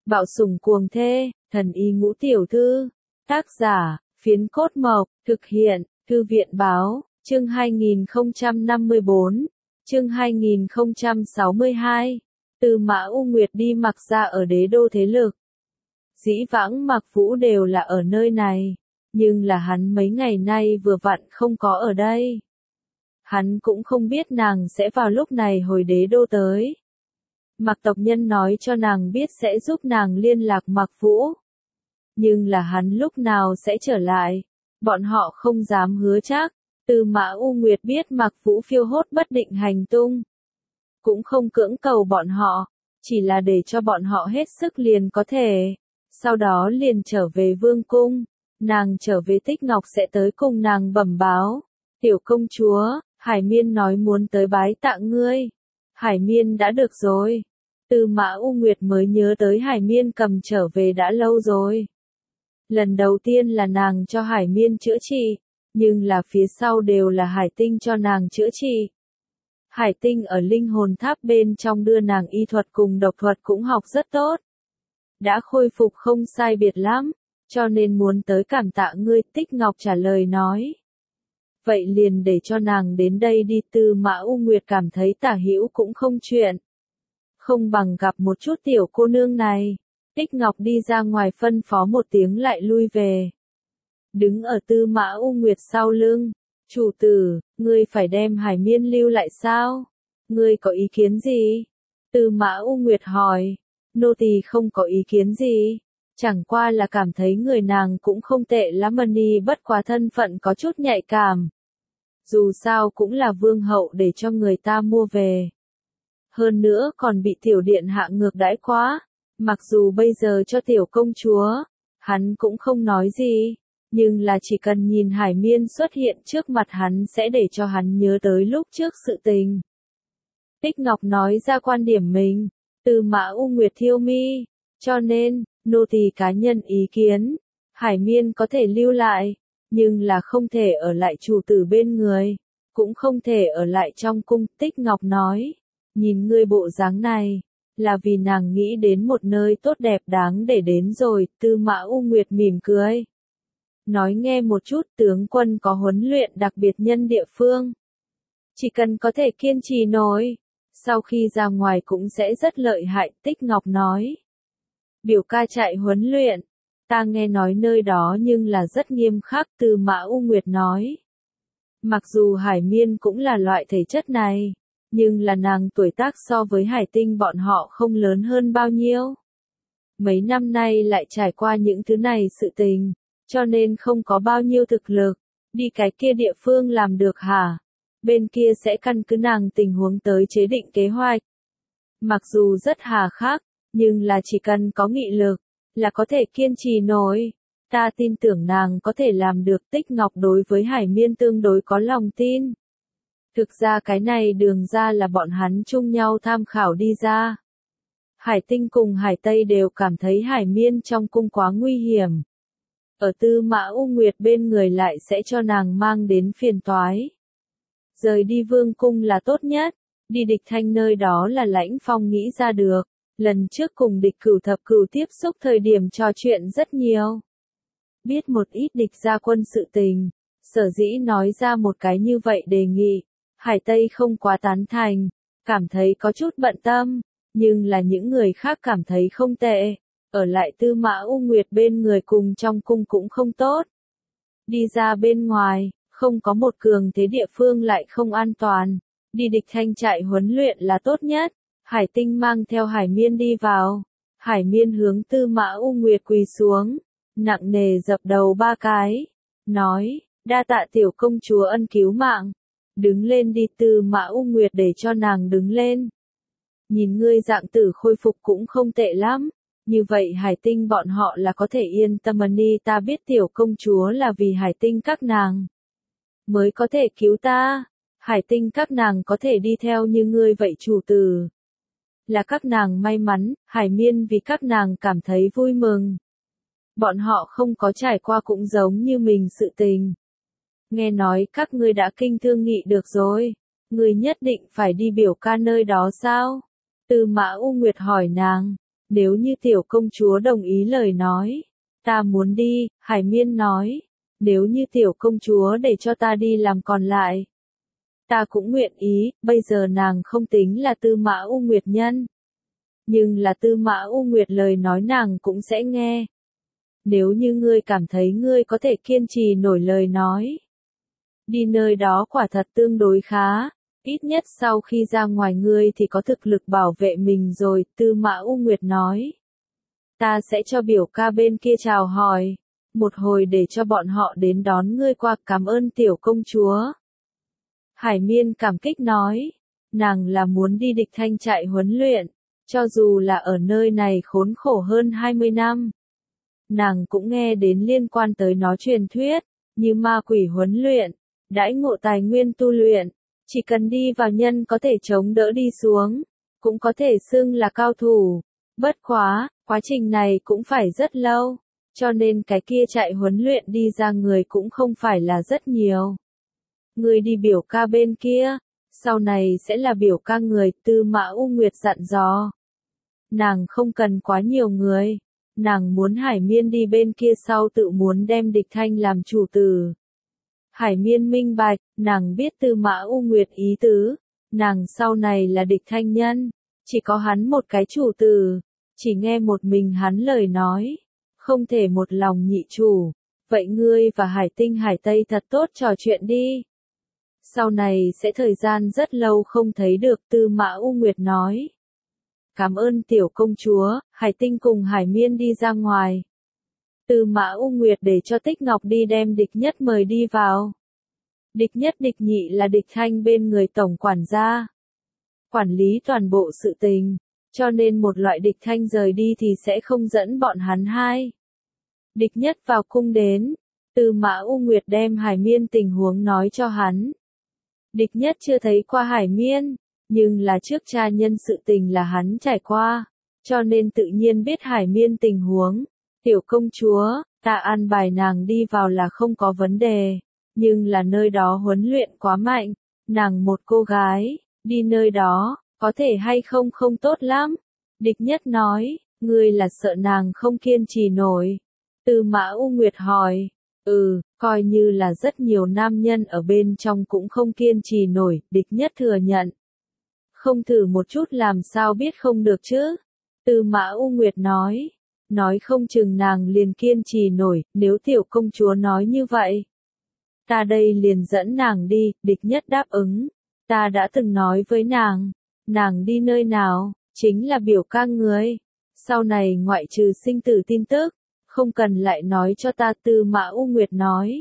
Bạo sủng cuồng thê, thần y ngũ tiểu thư. Tác giả, Phiến Cốt Mộc, thực hiện, Thư viện Báo, chương 2054, chương 2062. Từ Mã U Nguyệt đi Mặc ra ở đế đô thế lực. Dĩ vãng Mặc Vũ đều là ở nơi này, nhưng là hắn mấy ngày nay vừa vặn không có ở đây. Hắn cũng không biết nàng sẽ vào lúc này hồi đế đô tới. Mặc tộc nhân nói cho nàng biết sẽ giúp nàng liên lạc Mặc Vũ. Nhưng là hắn lúc nào sẽ trở lại, bọn họ không dám hứa chắc. Từ Mã U Nguyệt biết Mặc Vũ phiêu hốt bất định hành tung. Cũng không cưỡng cầu bọn họ, chỉ là để cho bọn họ hết sức liền có thể. Sau đó liền trở về vương cung, nàng trở về Tích Ngọc sẽ tới cùng nàng bẩm báo. Tiểu công chúa, Hải Miên nói muốn tới bái tạ ngươi. Hải Miên đã được rồi. Từ Mã U Nguyệt mới nhớ tới Hải Miên cầm trở về đã lâu rồi. Lần đầu tiên là nàng cho Hải Miên chữa trị, nhưng là phía sau đều là Hải Tinh cho nàng chữa trị. Hải Tinh ở linh hồn tháp bên trong đưa nàng y thuật cùng độc thuật cũng học rất tốt. Đã khôi phục không sai biệt lắm, cho nên muốn tới cảm tạ ngươi. Tích Ngọc trả lời nói. Vậy liền để cho nàng đến đây đi. Từ Mã U Nguyệt cảm thấy tả hữu cũng không chuyện. Không bằng gặp một chút tiểu cô nương này. Tích Ngọc đi ra ngoài phân phó một tiếng lại lui về. Đứng ở Tư Mã U Nguyệt sau lưng. Chủ tử, ngươi phải đem Hải Miên lưu lại sao? Ngươi có ý kiến gì? Tư Mã U Nguyệt hỏi. Nô tỳ không có ý kiến gì. Chẳng qua là cảm thấy người nàng cũng không tệ lắm ni, bất quá thân phận có chút nhạy cảm. Dù sao cũng là vương hậu để cho người ta mua về. Hơn nữa còn bị tiểu điện hạ ngược đãi quá. Mặc dù bây giờ cho tiểu công chúa, hắn cũng không nói gì. Nhưng là chỉ cần nhìn Hải Miên xuất hiện trước mặt hắn sẽ để cho hắn nhớ tới lúc trước sự tình. Tích Ngọc nói ra quan điểm mình. Từ Mã U Nguyệt thiêu mi. Cho nên, nô tỳ cá nhân ý kiến. Hải Miên có thể lưu lại. Nhưng là không thể ở lại chủ tử bên người. Cũng không thể ở lại trong cung. Tích Ngọc nói. Nhìn ngươi bộ dáng này. Là vì nàng nghĩ đến một nơi tốt đẹp đáng để đến rồi. Tư Mã U Nguyệt mỉm cười. Nói nghe một chút, tướng quân có huấn luyện đặc biệt nhân địa phương. Chỉ cần có thể kiên trì nổi, sau khi ra ngoài cũng sẽ rất lợi hại. Tích Ngọc nói. Biểu ca chạy huấn luyện, ta nghe nói nơi đó nhưng là rất nghiêm khắc. Từ Mã U Nguyệt nói. Mặc dù Hải Miên cũng là loại thể chất này, nhưng là nàng tuổi tác so với Hải Tinh bọn họ không lớn hơn bao nhiêu. Mấy năm nay lại trải qua những thứ này sự tình, cho nên không có bao nhiêu thực lực. Đi cái kia địa phương làm được hả? Bên kia sẽ căn cứ nàng tình huống tới chế định kế hoạch. Mặc dù rất hà khắc, nhưng là chỉ cần có nghị lực, là có thể kiên trì nổi. Ta tin tưởng nàng có thể làm được. Tích Ngọc đối với Hải Miên tương đối có lòng tin. Thực ra cái này đường ra là bọn hắn chung nhau tham khảo đi ra. Hải Tinh cùng Hải Tây đều cảm thấy Hải Miên trong cung quá nguy hiểm. Ở Tư Mã U Nguyệt bên người lại sẽ cho nàng mang đến phiền toái. Rời đi vương cung là tốt nhất, đi Địch Thanh nơi đó là Lãnh Phong nghĩ ra được. Lần trước cùng Địch Cửu Thập Cửu tiếp xúc thời điểm trò chuyện rất nhiều. Biết một ít địch gia quân sự tình, sở dĩ nói ra một cái như vậy đề nghị. Hải Tây không quá tán thành, cảm thấy có chút bận tâm, nhưng là những người khác cảm thấy không tệ. Ở lại Tư Mã U Nguyệt bên người cùng trong cung cũng không tốt. Đi ra bên ngoài, không có một cường thế địa phương lại không an toàn. Đi Địch Thanh trại huấn luyện là tốt nhất. Hải Tinh mang theo Hải Miên đi vào. Hải Miên hướng Tư Mã U Nguyệt quỳ xuống, nặng nề dập đầu 3 cái. Nói, đa tạ tiểu công chúa ân cứu mạng. Đứng lên đi. Tư Mã U Nguyệt để cho nàng đứng lên. Nhìn ngươi dạng tử khôi phục cũng không tệ lắm. Như vậy Hải Tinh bọn họ là có thể yên tâm ni. Ta biết tiểu công chúa là vì Hải Tinh các nàng mới có thể cứu ta. Hải Tinh các nàng có thể đi theo như ngươi vậy chủ tử. Là các nàng may mắn. Hải Miên vì các nàng cảm thấy vui mừng. Bọn họ không có trải qua cũng giống như mình sự tình. Nghe nói các ngươi đã kinh thương nghị được rồi. Ngươi nhất định phải đi biểu ca nơi đó sao? Tư Mã U Nguyệt hỏi nàng. Nếu như tiểu công chúa đồng ý lời nói, ta muốn đi, Hải Miên nói. Nếu như tiểu công chúa để cho ta đi làm còn lại, ta cũng nguyện ý. Bây giờ nàng không tính là Tư Mã U Nguyệt nhân, nhưng là Tư Mã U Nguyệt lời nói nàng cũng sẽ nghe. Nếu như ngươi cảm thấy ngươi có thể kiên trì nổi lời nói, đi nơi đó quả thật tương đối khá, ít nhất sau khi ra ngoài ngươi thì có thực lực bảo vệ mình rồi, Tư Mã U Nguyệt nói. Ta sẽ cho biểu ca bên kia chào hỏi, một hồi để cho bọn họ đến đón ngươi qua, cảm ơn tiểu công chúa. Hải Miên cảm kích nói, nàng là muốn đi Địch Thanh trại huấn luyện, cho dù là ở nơi này khốn khổ hơn 20 năm. Nàng cũng nghe đến liên quan tới nó truyền thuyết, như ma quỷ huấn luyện, đãi ngộ tài nguyên tu luyện, chỉ cần đi vào nhân có thể chống đỡ đi xuống, cũng có thể xưng là cao thủ. Bất quá, quá trình này cũng phải rất lâu, cho nên cái kia chạy huấn luyện đi ra người cũng không phải là rất nhiều. Người đi biểu ca bên kia, sau này sẽ là biểu ca người, Tư Mã U Nguyệt dặn dò. Nàng không cần quá nhiều người, nàng muốn Hải Miên đi bên kia sau tự muốn đem Địch Thanh làm chủ tử. Hải Miên minh bạch, nàng biết Tư Mã U Nguyệt ý tứ, nàng sau này là Địch Thanh nhân, chỉ có hắn một cái chủ tử, chỉ nghe một mình hắn lời nói, không thể một lòng nhị chủ. Vậy ngươi và Hải Tinh Hải Tây thật tốt trò chuyện đi. Sau này sẽ thời gian rất lâu không thấy được, Tư Mã U Nguyệt nói. Cảm ơn tiểu công chúa. Hải Tinh cùng Hải Miên đi ra ngoài. Tư Mã U Nguyệt để cho Tích Ngọc đi đem Địch Nhất mời đi vào. Địch Nhất Địch Nhị là Địch Thanh bên người tổng quản gia, quản lý toàn bộ sự tình, cho nên một loại Địch Thanh rời đi thì sẽ không dẫn bọn hắn hai. Địch Nhất vào cung đến, Tư Mã U Nguyệt đem Hải Miên tình huống nói cho hắn. Địch Nhất chưa thấy qua Hải Miên, nhưng là trước cha nhân sự tình là hắn trải qua, cho nên tự nhiên biết Hải Miên tình huống. Tiểu công chúa, ta an bài nàng đi vào là không có vấn đề, nhưng là nơi đó huấn luyện quá mạnh, nàng một cô gái, đi nơi đó, có thể hay không không tốt lắm. Địch Nhất nói, ngươi là sợ nàng không kiên trì nổi. Tư Mã U Nguyệt hỏi, coi như là rất nhiều nam nhân ở bên trong cũng không kiên trì nổi, Địch Nhất thừa nhận. Không thử một chút làm sao biết không được chứ? Tư Mã U Nguyệt nói không chừng nàng liền kiên trì nổi, nếu tiểu công chúa nói như vậy. Ta đây liền dẫn nàng đi, Địch Nhất đáp ứng. Ta đã từng nói với nàng đi nơi nào, chính là biểu ca người. Sau này ngoại trừ sinh tử tin tức, không cần lại nói cho ta, Tư Mã U Nguyệt nói.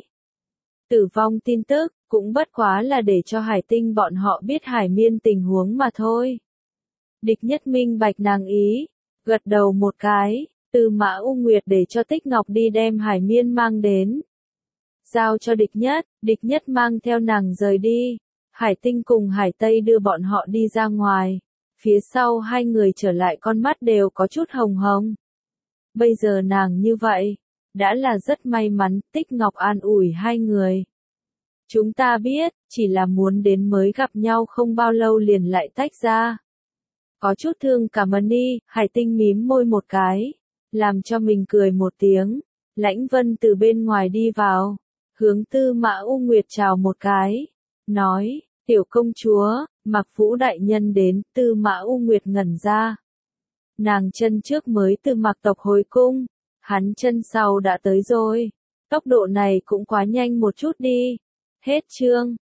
Tử vong tin tức, cũng bất quá là để cho Hải Tinh bọn họ biết Hải Miên tình huống mà thôi. Địch Nhất minh bạch nàng ý, gật đầu một cái, Tư Mã U Nguyệt để cho Tích Ngọc đi đem Hải Miên mang đến. Giao cho Địch Nhất mang theo nàng rời đi. Hải Tinh cùng Hải Tây đưa bọn họ đi ra ngoài. Phía sau hai người trở lại con mắt đều có chút hồng hồng. Bây giờ nàng như vậy, đã là rất may mắn, Tích Ngọc an ủi hai người. Chúng ta biết, chỉ là muốn đến mới gặp nhau không bao lâu liền lại tách ra. Có chút thương cảm ơn đi, Hải Tinh mím môi một cái, làm cho mình cười một tiếng. Lãnh Vân từ bên ngoài đi vào, hướng Tư Mã U Nguyệt chào một cái, nói, tiểu công chúa, Mạc Vũ đại nhân đến, Tư Mã U Nguyệt ngẩn ra. Nàng chân trước mới từ Mạc tộc hồi cung, hắn chân sau đã tới rồi. Tốc độ này cũng quá nhanh một chút đi. Hết chương.